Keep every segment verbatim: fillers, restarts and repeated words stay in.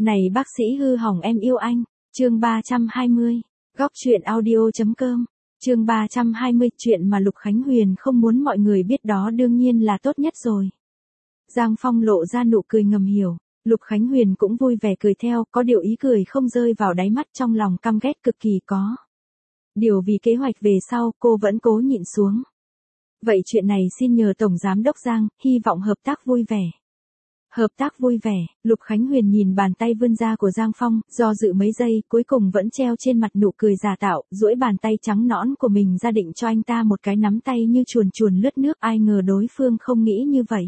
Này bác sĩ hư hỏng em yêu anh. Chương ba trăm hai mươi. Góc truyện audio.com. Chương ba trăm hai mươi, chuyện mà Lục Khánh Huyền không muốn mọi người biết đó đương nhiên là tốt nhất rồi. Giang Phong lộ ra nụ cười ngầm hiểu, Lục Khánh Huyền cũng vui vẻ cười theo, có điều ý cười không rơi vào đáy mắt, trong lòng căm ghét cực kỳ có. Điều vì kế hoạch về sau, cô vẫn cố nhịn xuống. Vậy chuyện này xin nhờ Tổng Giám Đốc Giang, hy vọng hợp tác vui vẻ. Hợp tác vui vẻ, Lục Khánh Huyền nhìn bàn tay vươn ra của Giang Phong, do dự mấy giây, cuối cùng vẫn treo trên mặt nụ cười giả tạo, duỗi bàn tay trắng nõn của mình ra định cho anh ta một cái nắm tay như chuồn chuồn lướt nước, ai ngờ đối phương không nghĩ như vậy.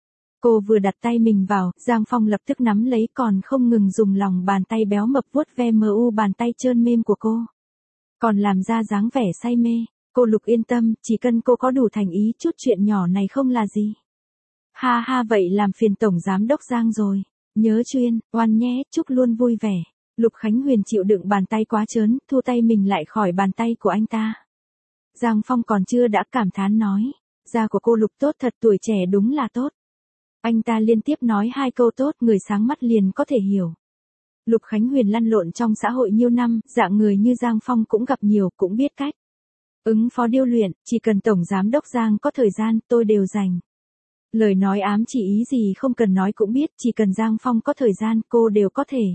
Cô vừa đặt tay mình vào, Giang Phong lập tức nắm lấy, còn không ngừng dùng lòng bàn tay béo mập vuốt ve mờ u bàn tay trơn mềm của cô. Còn làm ra dáng vẻ say mê. Cô Lục yên tâm, chỉ cần cô có đủ thành ý, chút chuyện nhỏ này không là gì. Ha ha, vậy làm phiền Tổng Giám Đốc Giang rồi. Nhớ chuyên, oan nhé, chúc luôn vui vẻ. Lục Khánh Huyền chịu đựng bàn tay quá trớn, thu tay mình lại khỏi bàn tay của anh ta. Giang Phong còn chưa đã cảm thán nói. Da của cô Lục tốt thật, tuổi trẻ đúng là tốt. Anh ta liên tiếp nói hai câu tốt, người sáng mắt liền có thể hiểu. Lục Khánh Huyền lăn lộn trong xã hội nhiều năm, dạng người như Giang Phong cũng gặp nhiều, cũng biết cách ứng phó điêu luyện, chỉ cần Tổng Giám Đốc Giang có thời gian, tôi đều dành. Lời nói ám chỉ ý gì không cần nói cũng biết, chỉ cần Giang Phong có thời gian, cô đều có thể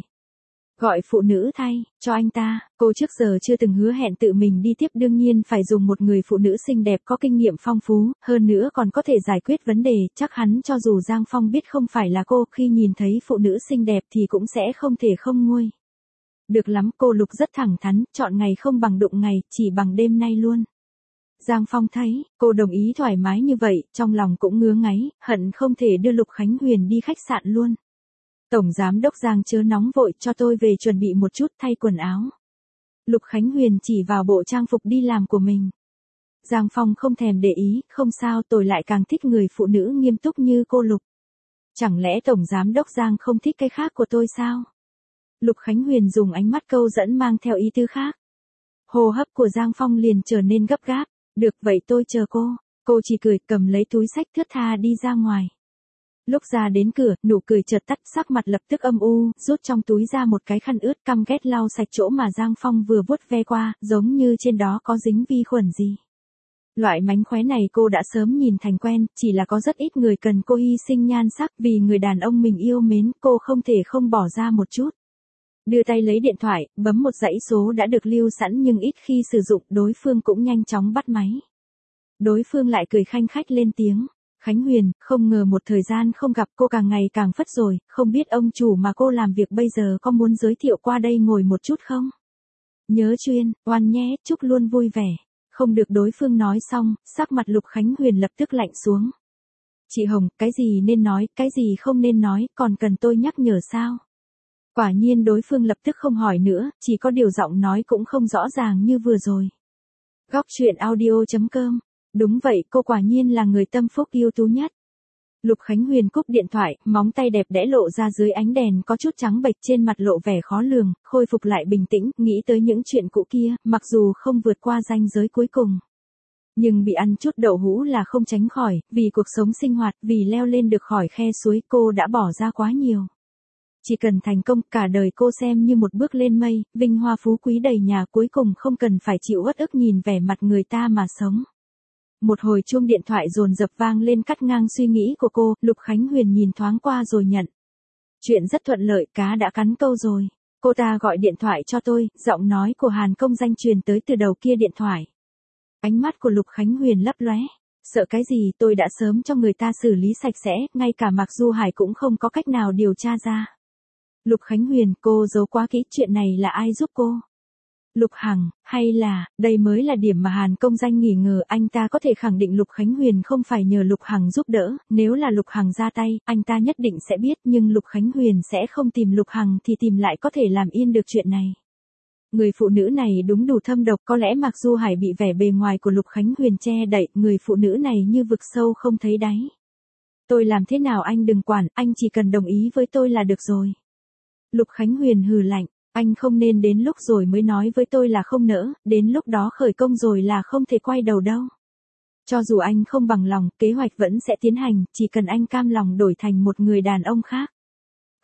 gọi phụ nữ thay cho anh ta. Cô trước giờ chưa từng hứa hẹn tự mình đi tiếp, đương nhiên phải dùng một người phụ nữ xinh đẹp có kinh nghiệm phong phú, hơn nữa còn có thể giải quyết vấn đề, chắc hẳn cho dù Giang Phong biết không phải là cô, khi nhìn thấy phụ nữ xinh đẹp thì cũng sẽ không thể không nguôi. Được lắm, cô Lục rất thẳng thắn, chọn ngày không bằng đụng ngày, chỉ bằng đêm nay luôn. Giang Phong thấy, cô đồng ý thoải mái như vậy, trong lòng cũng ngứa ngáy, hận không thể đưa Lục Khánh Huyền đi khách sạn luôn. Tổng Giám Đốc Giang chớ nóng vội, cho tôi về chuẩn bị một chút, thay quần áo. Lục Khánh Huyền chỉ vào bộ trang phục đi làm của mình. Giang Phong không thèm để ý, không sao, tôi lại càng thích người phụ nữ nghiêm túc như cô Lục. Chẳng lẽ Tổng Giám Đốc Giang không thích cái khác của tôi sao? Lục Khánh Huyền dùng ánh mắt câu dẫn mang theo ý tứ khác. Hô hấp của Giang Phong liền trở nên gấp gáp. Được vậy tôi chờ cô. Cô chỉ cười, cầm lấy túi xách thướt tha đi ra ngoài. Lúc ra đến cửa, nụ cười chợt tắt, sắc mặt lập tức âm u, rút trong túi ra một cái khăn ướt, căm ghét lau sạch chỗ mà Giang Phong vừa vuốt ve qua, giống như trên đó có dính vi khuẩn gì. Loại mánh khóe này cô đã sớm nhìn thành quen, chỉ là có rất ít người cần cô hy sinh nhan sắc vì người đàn ông mình yêu mến, cô không thể không bỏ ra một chút. Đưa tay lấy điện thoại, bấm một dãy số đã được lưu sẵn nhưng ít khi sử dụng, đối phương cũng nhanh chóng bắt máy. Đối phương lại cười khanh khách lên tiếng. Khánh Huyền, không ngờ một thời gian không gặp cô càng ngày càng phất rồi, không biết ông chủ mà cô làm việc bây giờ có muốn giới thiệu qua đây ngồi một chút không? Nhớ chuyên, oan nhé, chúc luôn vui vẻ. Không được, đối phương nói xong, sắc mặt Lục Khánh Huyền lập tức lạnh xuống. Chị Hồng, cái gì nên nói, cái gì không nên nói, còn cần tôi nhắc nhở sao? Quả nhiên đối phương lập tức không hỏi nữa, chỉ có điều giọng nói cũng không rõ ràng như vừa rồi. Góc truyện audio.com. Đúng vậy, cô quả nhiên là người tâm phúc ưu tú nhất. Lục Khánh Huyền cúp điện thoại, móng tay đẹp đẽ lộ ra dưới ánh đèn có chút trắng bệch, trên mặt lộ vẻ khó lường, khôi phục lại bình tĩnh, nghĩ tới những chuyện cũ kia, mặc dù không vượt qua ranh giới cuối cùng. Nhưng bị ăn chút đậu hũ là không tránh khỏi, vì cuộc sống sinh hoạt, vì leo lên được khỏi khe suối, cô đã bỏ ra quá nhiều. Chỉ cần thành công, cả đời cô xem như một bước lên mây, vinh hoa phú quý đầy nhà, cuối cùng không cần phải chịu uất ức nhìn vẻ mặt người ta mà sống. Một hồi chuông điện thoại dồn dập vang lên cắt ngang suy nghĩ của cô, Lục Khánh Huyền nhìn thoáng qua rồi nhận. Chuyện rất thuận lợi, cá đã cắn câu rồi. Cô ta gọi điện thoại cho tôi, giọng nói của Hàn Công Danh truyền tới từ đầu kia điện thoại. Ánh mắt của Lục Khánh Huyền lấp lóe. Sợ cái gì, tôi đã sớm cho người ta xử lý sạch sẽ, ngay cả Mạc Du Hải cũng không có cách nào điều tra ra. Lục Khánh Huyền, cô giấu quá kỹ, chuyện này là ai giúp cô? Lục Hằng, hay là, đây mới là điểm mà Hàn Công Danh nghi ngờ, anh ta có thể khẳng định Lục Khánh Huyền không phải nhờ Lục Hằng giúp đỡ, nếu là Lục Hằng ra tay, anh ta nhất định sẽ biết, nhưng Lục Khánh Huyền sẽ không tìm Lục Hằng thì tìm lại có thể làm yên được chuyện này. Người phụ nữ này đúng đủ thâm độc, có lẽ Mạc Du Hải bị vẻ bề ngoài của Lục Khánh Huyền che đậy, người phụ nữ này như vực sâu không thấy đáy. Tôi làm thế nào anh đừng quản, anh chỉ cần đồng ý với tôi là được rồi. Lục Khánh Huyền hừ lạnh. Anh không nên đến lúc rồi mới nói với tôi là không nỡ, đến lúc đó khởi công rồi là không thể quay đầu đâu. Cho dù anh không bằng lòng, kế hoạch vẫn sẽ tiến hành, chỉ cần anh cam lòng đổi thành một người đàn ông khác.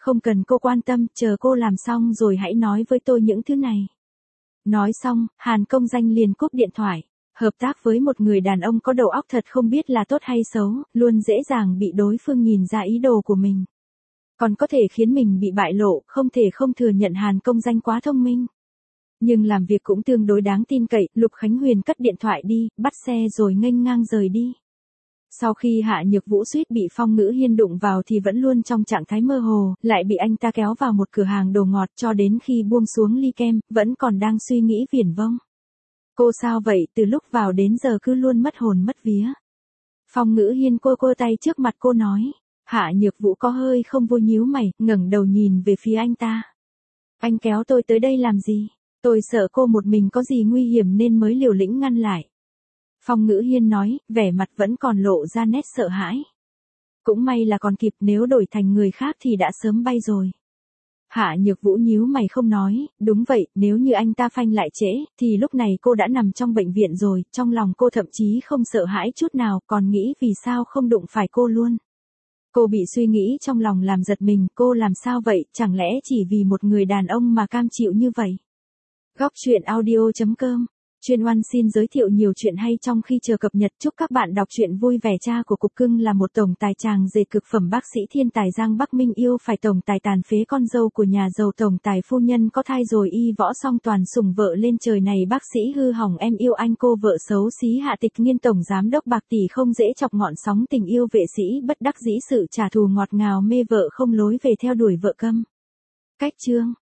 Không cần cô quan tâm, chờ cô làm xong rồi hãy nói với tôi những thứ này. Nói xong, Hàn Công Danh liền cúp điện thoại. Hợp tác với một người đàn ông có đầu óc thật không biết là tốt hay xấu, luôn dễ dàng bị đối phương nhìn ra ý đồ của mình. Còn có thể khiến mình bị bại lộ, không thể không thừa nhận Hàn Công Danh quá thông minh. Nhưng làm việc cũng tương đối đáng tin cậy, Lục Khánh Huyền cất điện thoại đi, bắt xe rồi nghênh ngang rời đi. Sau khi Hạ Nhược Vũ suýt bị Phong Ngữ Hiên đụng vào thì vẫn luôn trong trạng thái mơ hồ, lại bị anh ta kéo vào một cửa hàng đồ ngọt cho đến khi buông xuống ly kem, vẫn còn đang suy nghĩ viển vông. Cô sao vậy, từ lúc vào đến giờ cứ luôn mất hồn mất vía. Phong Ngữ Hiên cô cô tay trước mặt cô nói. Hạ Nhược Vũ có hơi không vui nhíu mày, ngẩng đầu nhìn về phía anh ta. Anh kéo tôi tới đây làm gì? Tôi sợ cô một mình có gì nguy hiểm nên mới liều lĩnh ngăn lại. Phong Ngữ Hiên nói, vẻ mặt vẫn còn lộ ra nét sợ hãi. Cũng may là còn kịp, nếu đổi thành người khác thì đã sớm bay rồi. Hạ Nhược Vũ nhíu mày không nói, đúng vậy, nếu như anh ta phanh lại trễ, thì lúc này cô đã nằm trong bệnh viện rồi, trong lòng cô thậm chí không sợ hãi chút nào, còn nghĩ vì sao không đụng phải cô luôn. Cô bị suy nghĩ trong lòng làm giật mình, cô làm sao vậy, chẳng lẽ chỉ vì một người đàn ông mà cam chịu như vậy? Góc truyện audio chấm com Chuyên Oan xin giới thiệu nhiều chuyện hay trong khi chờ cập nhật. Chúc các bạn đọc truyện vui vẻ. Cha của Cục Cưng là một tổng tài chàng rể cực phẩm, bác sĩ thiên tài Giang Bắc Minh yêu phải tổng tài tàn phế con dâu của nhà giàu. Tổng tài phu nhân có thai rồi y võ song toàn sủng vợ lên trời này. Bác sĩ hư hỏng em yêu anh, cô vợ xấu xí Hạ Tịch Nghiên tổng giám đốc bạc tỷ không dễ chọc, ngọn sóng tình yêu vệ sĩ bất đắc dĩ, sự trả thù ngọt ngào mê vợ không lối về theo đuổi vợ câm. Cách chương